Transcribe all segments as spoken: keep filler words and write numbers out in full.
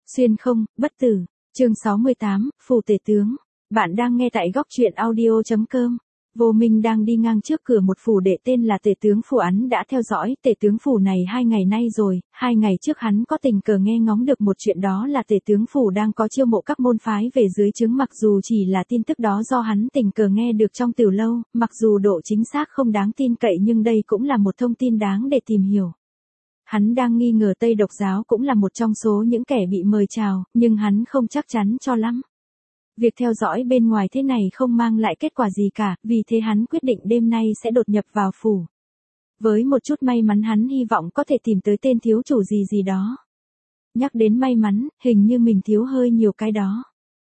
Xuyên không, bất tử. Chương sáu mươi tám, Phù Tể Tướng. Bạn đang nghe tại góc truyện audio chấm com. Vô Minh đang đi ngang trước cửa một phủ đệ tên là Tể Tướng Phủ, hắn đã theo dõi Tể Tướng Phủ này hai ngày nay rồi. Hai ngày trước hắn có tình cờ nghe ngóng được một chuyện, đó là Tể Tướng Phủ đang có chiêu mộ các môn phái về dưới trướng. Mặc dù chỉ là tin tức đó do hắn tình cờ nghe được trong tiểu lâu, mặc dù độ chính xác không đáng tin cậy, nhưng đây cũng là một thông tin đáng để tìm hiểu. Hắn đang nghi ngờ Tây Độc Giáo cũng là một trong số những kẻ bị mời chào, nhưng hắn không chắc chắn cho lắm. Việc theo dõi bên ngoài thế này không mang lại kết quả gì cả, vì thế hắn quyết định đêm nay sẽ đột nhập vào phủ. Với một chút may mắn, hắn hy vọng có thể tìm tới tên thiếu chủ gì gì đó. Nhắc đến may mắn, hình như mình thiếu hơi nhiều cái đó.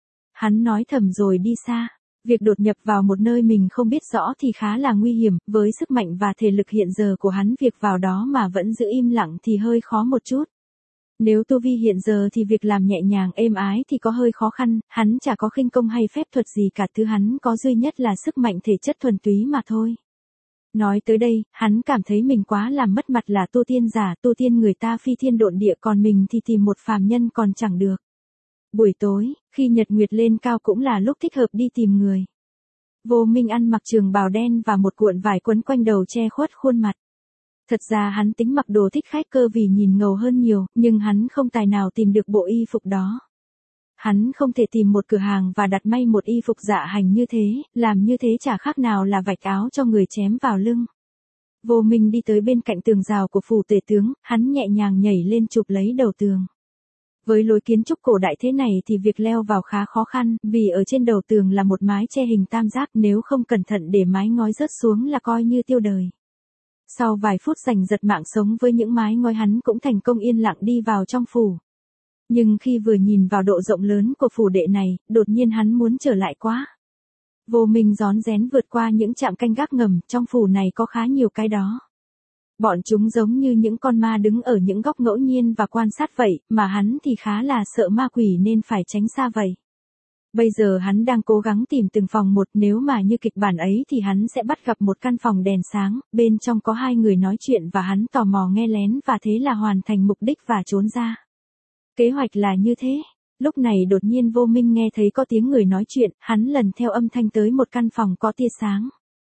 Hắn nói thầm rồi đi xa. Việc đột nhập vào một nơi mình không biết rõ thì khá là nguy hiểm, với sức mạnh và thể lực hiện giờ của hắn, việc vào đó mà vẫn giữ im lặng thì hơi khó một chút. Nếu tu vi hiện giờ thì việc làm nhẹ nhàng êm ái thì có hơi khó khăn, hắn chả có khinh công hay phép thuật gì cả, thứ hắn có duy nhất là sức mạnh thể chất thuần túy mà thôi. Nói tới đây, hắn cảm thấy mình quá làm mất mặt, là tu tiên giả, tu tiên người ta phi thiên độn địa, còn mình thì tìm một phàm nhân còn chẳng được. Buổi tối, khi nhật nguyệt lên cao cũng là lúc thích hợp đi tìm người. Vô Minh ăn mặc trường bào đen và một cuộn vải quấn quanh đầu che khuất khuôn mặt. Thật ra hắn tính mặc đồ thích khách cơ vì nhìn ngầu hơn nhiều, nhưng hắn không tài nào tìm được bộ y phục đó. Hắn không thể tìm một cửa hàng và đặt may một y phục dạ hành như thế, làm như thế chả khác nào là vạch áo cho người chém vào lưng. Vô Minh đi tới bên cạnh tường rào của phủ Tể Tướng, hắn nhẹ nhàng nhảy lên chụp lấy đầu tường. Với lối kiến trúc cổ đại thế này thì việc leo vào khá khó khăn, vì ở trên đầu tường là một mái che hình tam giác, nếu không cẩn thận để mái ngói rớt xuống là coi như tiêu đời. Sau vài phút giành giật mạng sống với những mái ngói, hắn cũng thành công yên lặng đi vào trong phủ. Nhưng khi vừa nhìn vào độ rộng lớn của phủ đệ này, đột nhiên hắn muốn trở lại quá. Vô Minh rón rén vượt qua những trạm canh gác ngầm, trong phủ này có khá nhiều cái đó. Bọn chúng giống như những con ma đứng ở những góc ngẫu nhiên và quan sát vậy, mà hắn thì khá là sợ ma quỷ nên phải tránh xa vậy. Bây giờ hắn đang cố gắng tìm từng phòng một, nếu mà như kịch bản ấy thì hắn sẽ bắt gặp một căn phòng đèn sáng, bên trong có hai người nói chuyện và hắn tò mò nghe lén, và thế là hoàn thành mục đích và trốn ra. Kế hoạch là như thế. Lúc này đột nhiên Vô Minh nghe thấy có tiếng người nói chuyện, hắn lần theo âm thanh tới một căn phòng có tia sáng.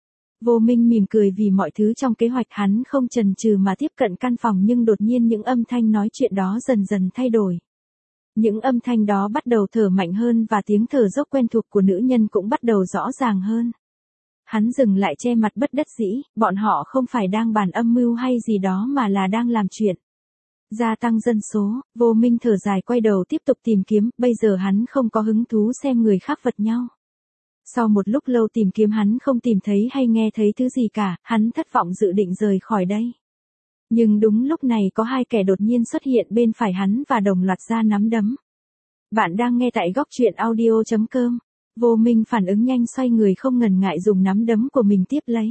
Vô Minh mỉm cười vì mọi thứ trong kế hoạch, hắn không chần chừ mà tiếp cận căn phòng, nhưng đột nhiên những âm thanh nói chuyện đó dần dần thay đổi. Những âm thanh đó bắt đầu thở mạnh hơn và tiếng thở dốc quen thuộc của nữ nhân cũng bắt đầu rõ ràng hơn. Hắn dừng lại che mặt bất đắc dĩ, bọn họ không phải đang bàn âm mưu hay gì đó mà là đang làm chuyện gia tăng dân số. Vô Minh thở dài quay đầu tiếp tục tìm kiếm, bây giờ hắn không có hứng thú xem người khác vật nhau. Sau một lúc lâu tìm kiếm hắn không tìm thấy hay nghe thấy thứ gì cả, hắn thất vọng dự định rời khỏi đây. Nhưng đúng lúc này có hai kẻ đột nhiên xuất hiện bên phải hắn và đồng loạt ra nắm đấm. Bạn đang nghe tại góc truyện audio chấm com. Vô Minh phản ứng nhanh, xoay người không ngần ngại dùng nắm đấm của mình tiếp lấy.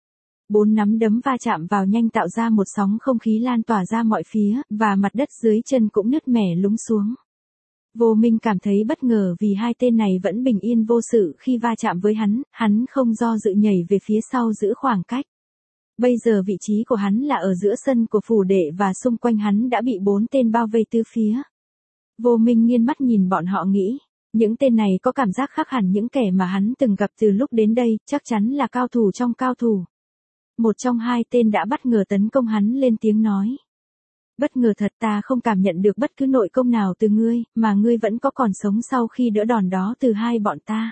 Bốn nắm đấm va chạm vào nhanh tạo ra một sóng không khí lan tỏa ra mọi phía, và mặt đất dưới chân cũng nứt nẻ lún xuống. Vô Minh cảm thấy bất ngờ vì hai tên này vẫn bình yên vô sự khi va chạm với hắn, hắn không do dự nhảy về phía sau giữ khoảng cách. Bây giờ vị trí của hắn là ở giữa sân của phủ đệ và xung quanh hắn đã bị bốn tên bao vây tứ phía. Vô Minh nghiêng mắt nhìn bọn họ nghĩ, những tên này có cảm giác khác hẳn những kẻ mà hắn từng gặp từ lúc đến đây, chắc chắn là cao thủ trong cao thủ. Một trong hai tên đã bất ngờ tấn công hắn, lên tiếng nói. Bất ngờ thật, ta không cảm nhận được bất cứ nội công nào từ ngươi, mà ngươi vẫn có còn sống sau khi đỡ đòn đó từ hai bọn ta.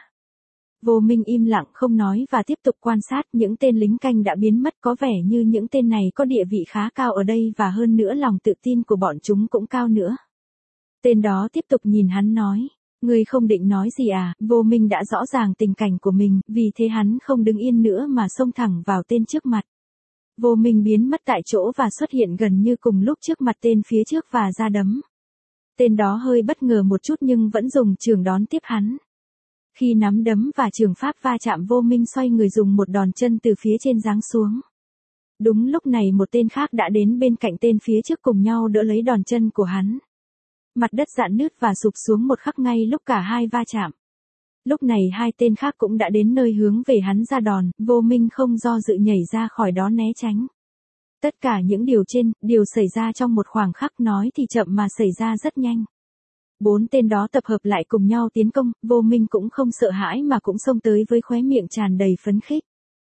Vô Minh im lặng không nói và tiếp tục quan sát, những tên lính canh đã biến mất, có vẻ như những tên này có địa vị khá cao ở đây, và hơn nữa lòng tự tin của bọn chúng cũng cao nữa. Tên đó tiếp tục nhìn hắn nói, ngươi không định nói gì à? Vô Minh đã rõ ràng tình cảnh của mình, vì thế hắn không đứng yên nữa mà xông thẳng vào tên trước mặt. Vô Minh biến mất tại chỗ và xuất hiện gần như cùng lúc trước mặt tên phía trước và ra đấm. Tên đó hơi bất ngờ một chút nhưng vẫn dùng chưởng đón tiếp hắn. Khi nắm đấm và chưởng pháp va chạm, Vô Minh xoay người dùng một đòn chân từ phía trên giáng xuống. Đúng lúc này một tên khác đã đến bên cạnh tên phía trước cùng nhau đỡ lấy đòn chân của hắn. Mặt đất rạn nứt và sụp xuống một khắc ngay lúc cả hai va chạm. Lúc này hai tên khác cũng đã đến nơi hướng về hắn ra đòn, Vô Minh không do dự nhảy ra khỏi đó né tránh. Tất cả những điều trên, đều xảy ra trong một khoảng khắc, nói thì chậm mà xảy ra rất nhanh. Bốn tên đó tập hợp lại cùng nhau tiến công, Vô Minh cũng không sợ hãi mà cũng xông tới với khóe miệng tràn đầy phấn khích.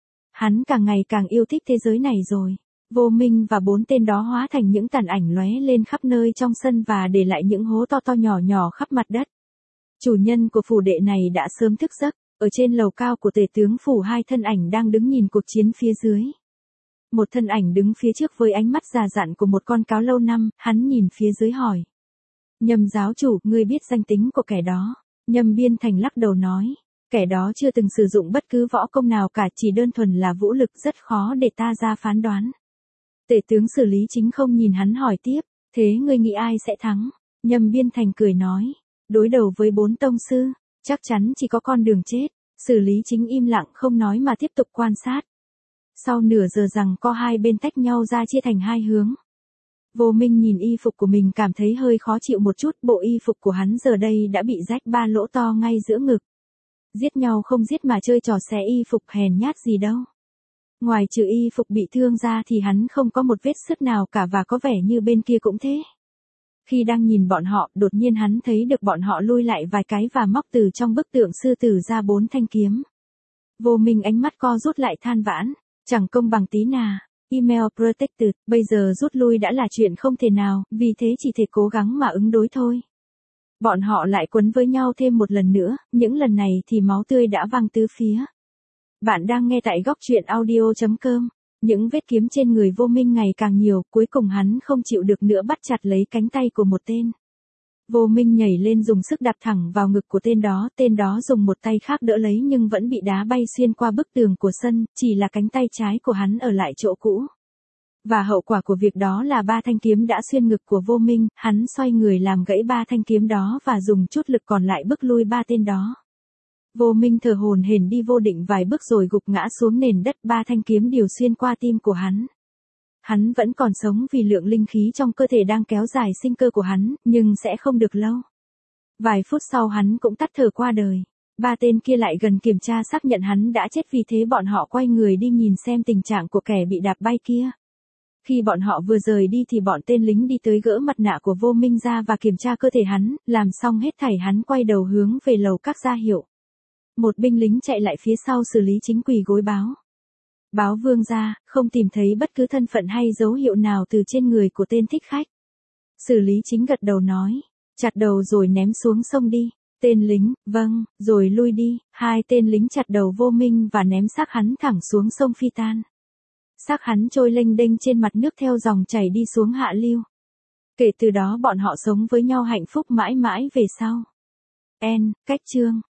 Hắn càng ngày càng yêu thích thế giới này rồi. Vô Minh và bốn tên đó hóa thành những tàn ảnh lóe lên khắp nơi trong sân và để lại những hố to to nhỏ nhỏ khắp mặt đất. Chủ nhân của phủ đệ này đã sớm thức giấc, ở trên lầu cao của tể tướng phủ hai thân ảnh đang đứng nhìn cuộc chiến phía dưới. Một thân ảnh đứng phía trước với ánh mắt già dặn của một con cáo lâu năm, hắn nhìn phía dưới hỏi. Nhâm giáo chủ, ngươi biết danh tính của kẻ đó. Nhâm Biên Thành lắc đầu nói, kẻ đó chưa từng sử dụng bất cứ võ công nào cả, chỉ đơn thuần là vũ lực, rất khó để ta ra phán đoán. Tể tướng Xử Lý Chính không nhìn hắn hỏi tiếp, thế ngươi nghĩ ai sẽ thắng? Nhâm Biên Thành cười nói, đối đầu với bốn tông sư, chắc chắn chỉ có con đường chết. Xử Lý Chính im lặng không nói mà tiếp tục quan sát. Sau nửa giờ rằng co hai bên tách nhau ra chia thành hai hướng. Vô Minh nhìn y phục của mình cảm thấy hơi khó chịu một chút, bộ y phục của hắn giờ đây đã bị rách ba lỗ to ngay giữa ngực. Giết nhau không giết mà chơi trò xé y phục hèn nhát gì đâu. Ngoài trừ y phục bị thương ra thì hắn không có một vết sứt nào cả và có vẻ như bên kia cũng thế. Khi đang nhìn bọn họ, đột nhiên hắn thấy được bọn họ lui lại vài cái và móc từ trong bức tượng sư tử ra bốn thanh kiếm. Vô Minh ánh mắt co rút lại than vãn, chẳng công bằng tí nào. Email protected, bây giờ rút lui đã là chuyện không thể nào, vì thế chỉ thể cố gắng mà ứng đối thôi. Bọn họ lại quấn với nhau thêm một lần nữa, những lần này thì máu tươi đã văng tứ phía. Bạn đang nghe tại góc truyện audio chấm com. Những vết kiếm trên người Vô Minh ngày càng nhiều, cuối cùng hắn không chịu được nữa bắt chặt lấy cánh tay của một tên. Vô Minh nhảy lên dùng sức đạp thẳng vào ngực của tên đó, tên đó dùng một tay khác đỡ lấy nhưng vẫn bị đá bay xuyên qua bức tường của sân, chỉ là cánh tay trái của hắn ở lại chỗ cũ. Và hậu quả của việc đó là ba thanh kiếm đã xuyên ngực của Vô Minh, hắn xoay người làm gãy ba thanh kiếm đó và dùng chút lực còn lại bức lui ba tên đó. Vô Minh thở hổn hển đi vô định vài bước rồi gục ngã xuống nền đất, ba thanh kiếm đều xuyên qua tim của hắn. Hắn vẫn còn sống vì lượng linh khí trong cơ thể đang kéo dài sinh cơ của hắn, nhưng sẽ không được lâu. Vài phút sau hắn cũng tắt thở qua đời. Ba tên kia lại gần kiểm tra xác nhận hắn đã chết, vì thế bọn họ quay người đi nhìn xem tình trạng của kẻ bị đạp bay kia. Khi bọn họ vừa rời đi thì bọn tên lính đi tới gỡ mặt nạ của Vô Minh ra và kiểm tra cơ thể hắn, làm xong hết thảy hắn quay đầu hướng về lầu các gia hiệu. Một binh lính chạy lại phía sau Xử Lý Chính quỳ gối báo. Báo vương gia, không tìm thấy bất cứ thân phận hay dấu hiệu nào từ trên người của tên thích khách. Xử Lý Chính gật đầu nói, chặt đầu rồi ném xuống sông đi. Tên lính, vâng, rồi lui đi. Hai tên lính chặt đầu Vô Minh và ném xác hắn thẳng xuống sông Phi Tan. Xác hắn trôi lênh đênh trên mặt nước theo dòng chảy đi xuống hạ lưu. Kể từ đó bọn họ sống với nhau hạnh phúc mãi mãi về sau. N, cách chương.